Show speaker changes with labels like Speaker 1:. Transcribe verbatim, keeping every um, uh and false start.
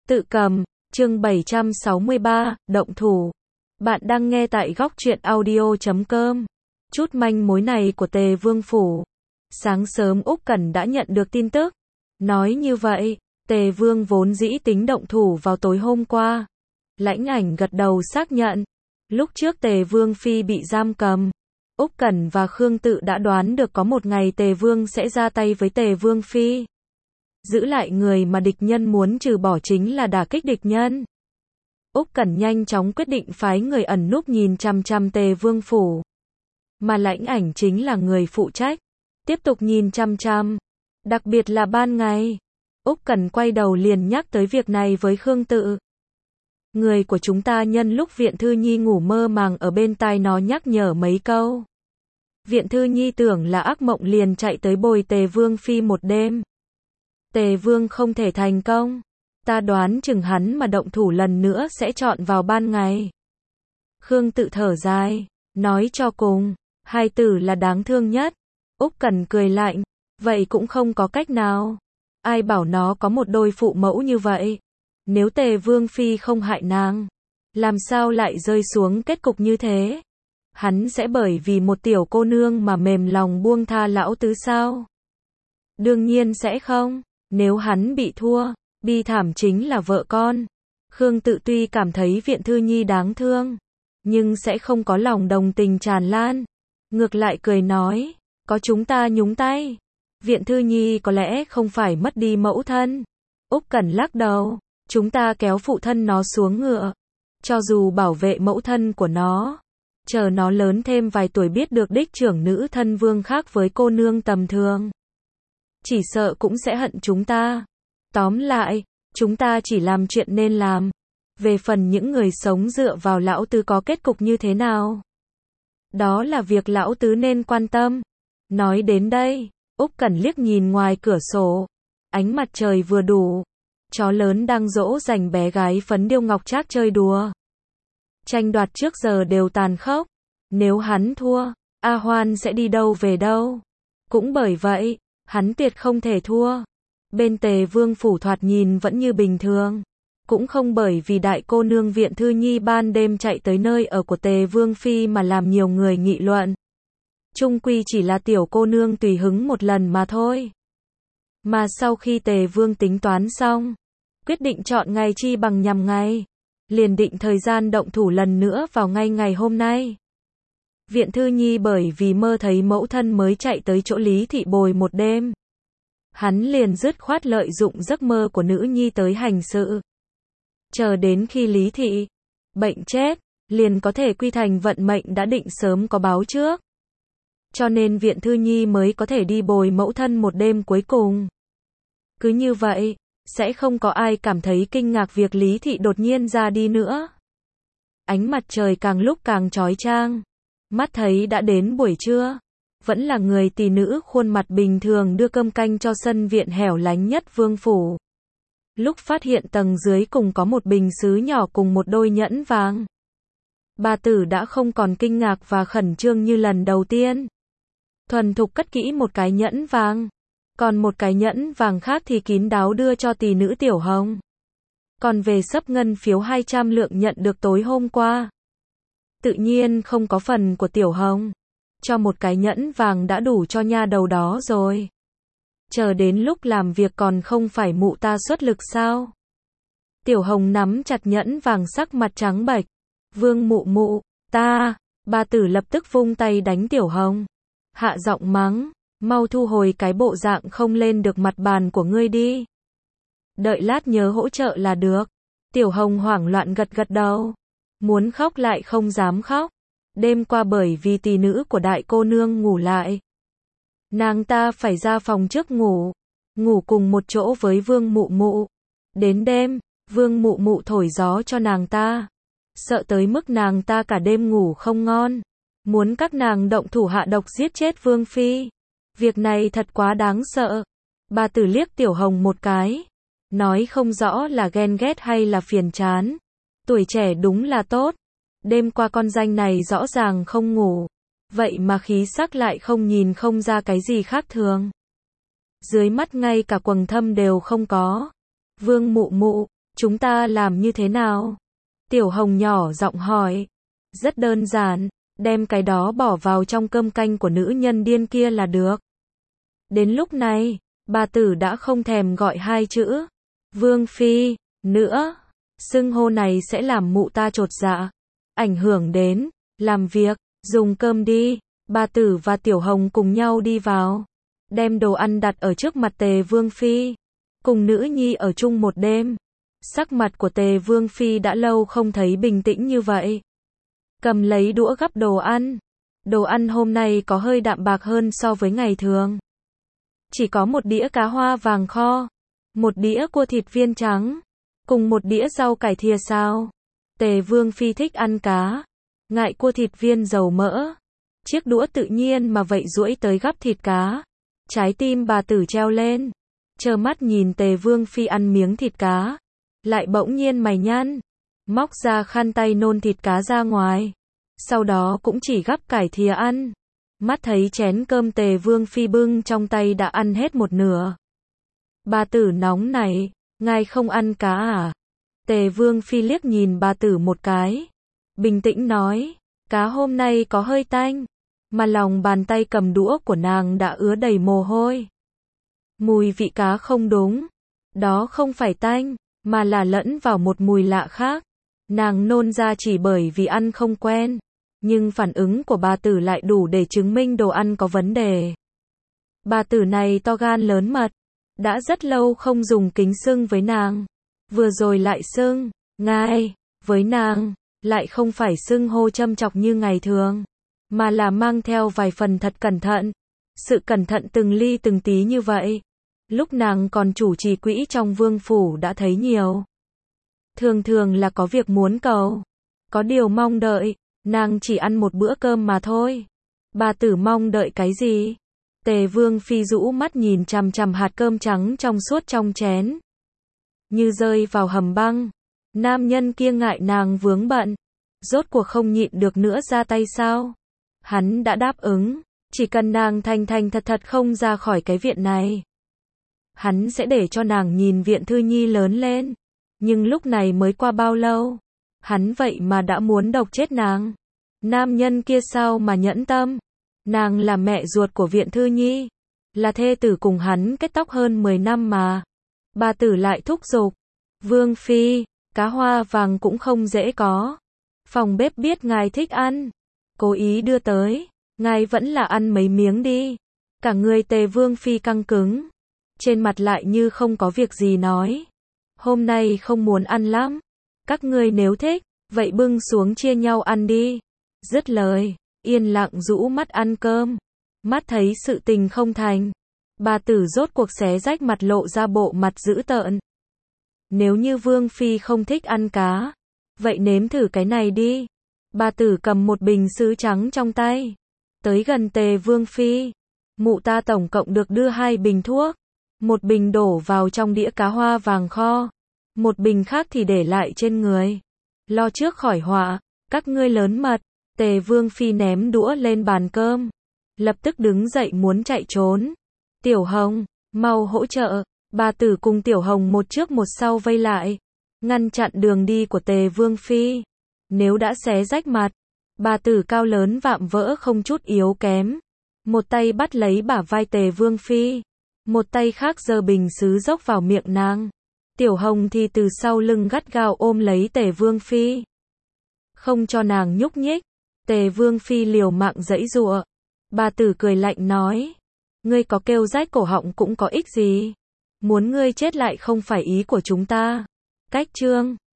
Speaker 1: Tự cầm, chương bảy trăm sáu mươi ba, động thủ. Bạn đang nghe tại góc truyện audio chấm com. Chút manh mối này của Tề Vương Phủ. Sáng sớm Úc Cẩn đã nhận được tin tức. Nói như vậy, Tề Vương vốn dĩ tính động thủ vào tối hôm qua. Lãnh Ảnh gật đầu xác nhận. Lúc trước Tề Vương Phi bị giam cầm, Úc Cẩn và Khương Tự đã đoán được có một ngày Tề Vương sẽ ra tay với Tề Vương Phi. Giữ lại người mà địch nhân muốn trừ bỏ chính là đả kích địch nhân. Úc Cẩn nhanh chóng quyết định phái người ẩn núp nhìn chằm chằm Tề Vương Phủ. Mà Lãnh Ảnh chính là người phụ trách tiếp tục nhìn chằm chằm, đặc biệt là ban ngày. Úc Cẩn quay đầu liền nhắc tới việc này với Khương Tự. Người của chúng ta nhân lúc Viện Thư Nhi ngủ mơ màng ở bên tai nó nhắc nhở mấy câu. Viện Thư Nhi tưởng là ác mộng liền chạy tới bồi Tề Vương Phi một đêm. Tề Vương không thể thành công. Ta đoán chừng hắn mà động thủ lần nữa sẽ chọn vào ban ngày. Khương Tự thở dài, nói cho cùng, hai tử là đáng thương nhất. Úc Cẩn cười lạnh, vậy cũng không có cách nào. Ai bảo nó có một đôi phụ mẫu như vậy. Nếu Tề Vương Phi không hại nàng, làm sao lại rơi xuống kết cục như thế? Hắn sẽ bởi vì một tiểu cô nương mà mềm lòng buông tha lão tứ sao? Đương nhiên sẽ không. Nếu hắn bị thua, bi thảm chính là vợ con. Khương Tự tuy cảm thấy Viện Thư Nhi đáng thương, nhưng sẽ không có lòng đồng tình tràn lan. Ngược lại cười nói, có chúng ta nhúng tay, Viện Thư Nhi có lẽ không phải mất đi mẫu thân. Úc Cẩn lắc đầu, chúng ta kéo phụ thân nó xuống ngựa. Cho dù bảo vệ mẫu thân của nó, chờ nó lớn thêm vài tuổi biết được đích trưởng nữ thân vương khác với cô nương tầm thường, chỉ sợ cũng sẽ hận chúng ta. Tóm lại, chúng ta chỉ làm chuyện nên làm. Về phần những người sống dựa vào lão tứ có kết cục như thế nào, đó là việc lão tứ nên quan tâm. Nói đến đây, Úc Cẩn liếc nhìn ngoài cửa sổ. Ánh mặt trời vừa đủ. Chó lớn đang dỗ dành bé gái Phấn Điêu Ngọc Trác chơi đùa. Tranh đoạt trước giờ đều tàn khốc. Nếu hắn thua, A Hoan sẽ đi đâu về đâu. Cũng bởi vậy, hắn tuyệt không thể thua. Bên Tề Vương Phủ thoạt nhìn vẫn như bình thường. Cũng không bởi vì đại cô nương Viện Thư Nhi ban đêm chạy tới nơi ở của Tề Vương Phi mà làm nhiều người nghị luận. Chung quy chỉ là tiểu cô nương tùy hứng một lần mà thôi. Mà sau khi Tề Vương tính toán xong, quyết định chọn ngày chi bằng nhằm ngày, liền định thời gian động thủ lần nữa vào ngay ngày hôm nay. Viện Thư Nhi bởi vì mơ thấy mẫu thân mới chạy tới chỗ Lý Thị bồi một đêm. Hắn liền dứt khoát lợi dụng giấc mơ của nữ nhi tới hành sự. Chờ đến khi Lý Thị bệnh chết, liền có thể quy thành vận mệnh đã định sớm có báo trước. Cho nên Viện Thư Nhi mới có thể đi bồi mẫu thân một đêm cuối cùng. Cứ như vậy, sẽ không có ai cảm thấy kinh ngạc việc Lý Thị đột nhiên ra đi nữa. Ánh mặt trời càng lúc càng chói chang. Mắt thấy đã đến buổi trưa. Vẫn là người tỷ nữ khuôn mặt bình thường đưa cơm canh cho sân viện hẻo lánh nhất Vương Phủ. Lúc phát hiện tầng dưới cùng có một bình sứ nhỏ cùng một đôi nhẫn vàng, bà tử đã không còn kinh ngạc và khẩn trương như lần đầu tiên. Thuần thục cất kỹ một cái nhẫn vàng, còn một cái nhẫn vàng khác thì kín đáo đưa cho tỷ nữ Tiểu Hồng. Còn về xấp ngân phiếu hai trăm lượng nhận được tối hôm qua, tự nhiên không có phần của Tiểu Hồng. Cho một cái nhẫn vàng đã đủ cho nha đầu đó rồi. Chờ đến lúc làm việc còn không phải mụ ta xuất lực sao? Tiểu Hồng nắm chặt nhẫn vàng sắc mặt trắng bệch. Vương mụ mụ, ta, bà tử lập tức vung tay đánh Tiểu Hồng. Hạ giọng mắng, mau thu hồi cái bộ dạng không lên được mặt bàn của ngươi đi. Đợi lát nhớ hỗ trợ là được. Tiểu Hồng hoảng loạn gật gật đầu. Muốn khóc lại không dám khóc. Đêm qua bởi vì tỷ nữ của đại cô nương ngủ lại, nàng ta phải ra phòng trước ngủ, ngủ cùng một chỗ với Vương mụ mụ. Đến đêm, Vương mụ mụ thổi gió cho nàng ta, sợ tới mức nàng ta cả đêm ngủ không ngon, muốn các nàng động thủ hạ độc giết chết Vương Phi. Việc này thật quá đáng sợ. Bà tử liếc Tiểu Hồng một cái, nói không rõ là ghen ghét hay là phiền chán. Tuổi trẻ đúng là tốt. Đêm qua con danh này rõ ràng không ngủ, vậy mà khí sắc lại không nhìn không ra cái gì khác thường. Dưới mắt ngay cả quầng thâm đều không có. Vương mụ mụ, Chúng ta làm như thế nào? Tiểu Hồng nhỏ giọng hỏi. Rất đơn giản, đem cái đó bỏ vào trong cơm canh của nữ nhân điên kia là được. Đến lúc này, bà tử đã không thèm gọi hai chữ Vương Phi nữa. Xưng hô này sẽ làm mụ ta chột dạ, ảnh hưởng đến làm việc. Dùng cơm đi. Bà tử và Tiểu Hồng cùng nhau đi vào, đem đồ ăn đặt ở trước mặt Tề Vương Phi. Cùng nữ nhi ở chung một đêm, sắc mặt của Tề Vương Phi đã lâu không thấy bình tĩnh như vậy. Cầm lấy đũa gắp đồ ăn. Đồ ăn hôm nay có hơi đạm bạc hơn so với ngày thường. Chỉ có một đĩa cá hoa vàng kho, một đĩa cua thịt viên trắng, cùng một đĩa rau cải thìa xào. Tề Vương Phi thích ăn cá, ngại cua thịt viên dầu mỡ. Chiếc đũa tự nhiên mà vậy duỗi tới gắp thịt cá. Trái tim bà tử treo lên, trơ mắt nhìn Tề Vương Phi ăn miếng thịt cá, lại bỗng nhiên mày nhăn, móc ra khăn tay nôn thịt cá ra ngoài, sau đó cũng chỉ gắp cải thìa ăn. Mắt thấy chén cơm Tề Vương Phi bưng trong tay đã ăn hết một nửa. Bà tử nóng nảy, ngài không ăn cá à? Tề Vương Phi liếc nhìn bà tử một cái, bình tĩnh nói, cá hôm nay có hơi tanh, mà lòng bàn tay cầm đũa của nàng đã ứa đầy mồ hôi. Mùi vị cá không đúng, đó không phải tanh, mà là lẫn vào một mùi lạ khác. Nàng nôn ra chỉ bởi vì ăn không quen, nhưng phản ứng của bà tử lại đủ để chứng minh đồ ăn có vấn đề. Bà tử này to gan lớn mật, đã rất lâu không dùng kính xưng với nàng, vừa rồi lại xưng ngài với nàng, lại không phải xưng hô châm chọc như ngày thường, mà là mang theo vài phần thật cẩn thận. Sự cẩn thận từng ly từng tí như vậy, lúc nàng còn chủ trì quỹ trong vương phủ đã thấy nhiều. Thường thường là có việc muốn cầu, có điều mong đợi, nàng chỉ ăn một bữa cơm mà thôi. Bà tử mong đợi cái gì? Tề Vương Phi rũ mắt nhìn chằm chằm hạt cơm trắng trong suốt trong chén, như rơi vào hầm băng. Nam nhân kia ngại nàng vướng bận, rốt cuộc không nhịn được nữa ra tay sao? Hắn đã đáp ứng, chỉ cần nàng thành thành thật thật không ra khỏi cái viện này, hắn sẽ để cho nàng nhìn viện Thư Nhi lớn lên. Nhưng lúc này mới qua bao lâu, hắn vậy mà đã muốn độc chết nàng. Nam nhân kia sao mà nhẫn tâm? Nàng là mẹ ruột của viện Thư Nhi, là thê tử cùng hắn kết tóc hơn mười năm mà. Bà tử lại thúc giục, Vương Phi, cá hoa vàng cũng không dễ có. Phòng bếp biết ngài thích ăn, cố ý đưa tới, ngài vẫn là ăn mấy miếng đi. Cả người Tề Vương Phi căng cứng, trên mặt lại như không có việc gì nói, hôm nay không muốn ăn lắm, các ngươi nếu thích, vậy bưng xuống chia nhau ăn đi. Dứt lời, yên lặng rũ mắt ăn cơm. Mắt thấy sự tình không thành, bà tử rốt cuộc xé rách mặt lộ ra bộ mặt dữ tợn. Nếu như Vương Phi không thích ăn cá, vậy nếm thử cái này đi. Bà tử cầm một bình sứ trắng trong tay, tới gần Tề Vương Phi. Mụ ta tổng cộng được đưa hai bình thuốc, một bình đổ vào trong đĩa cá hoa vàng kho, một bình khác thì để lại trên người. Lo trước khỏi họa, các ngươi lớn mật. Tề Vương Phi ném đũa lên bàn cơm, lập tức đứng dậy muốn chạy trốn. Tiểu Hồng, mau hỗ trợ. Bà tử cùng Tiểu Hồng một trước một sau vây lại, ngăn chặn đường đi của Tề Vương Phi. Nếu đã xé rách mặt, bà tử cao lớn vạm vỡ không chút yếu kém, một tay bắt lấy bả vai Tề Vương Phi, một tay khác giơ bình sứ dốc vào miệng nàng. Tiểu Hồng thì từ sau lưng gắt gao ôm lấy Tề Vương Phi, không cho nàng nhúc nhích. Tề Vương Phi liều mạng giãy giụa. Bà tử cười lạnh nói, ngươi có kêu rách cổ họng cũng có ích gì, muốn ngươi chết lại không phải ý của chúng ta. Cách chương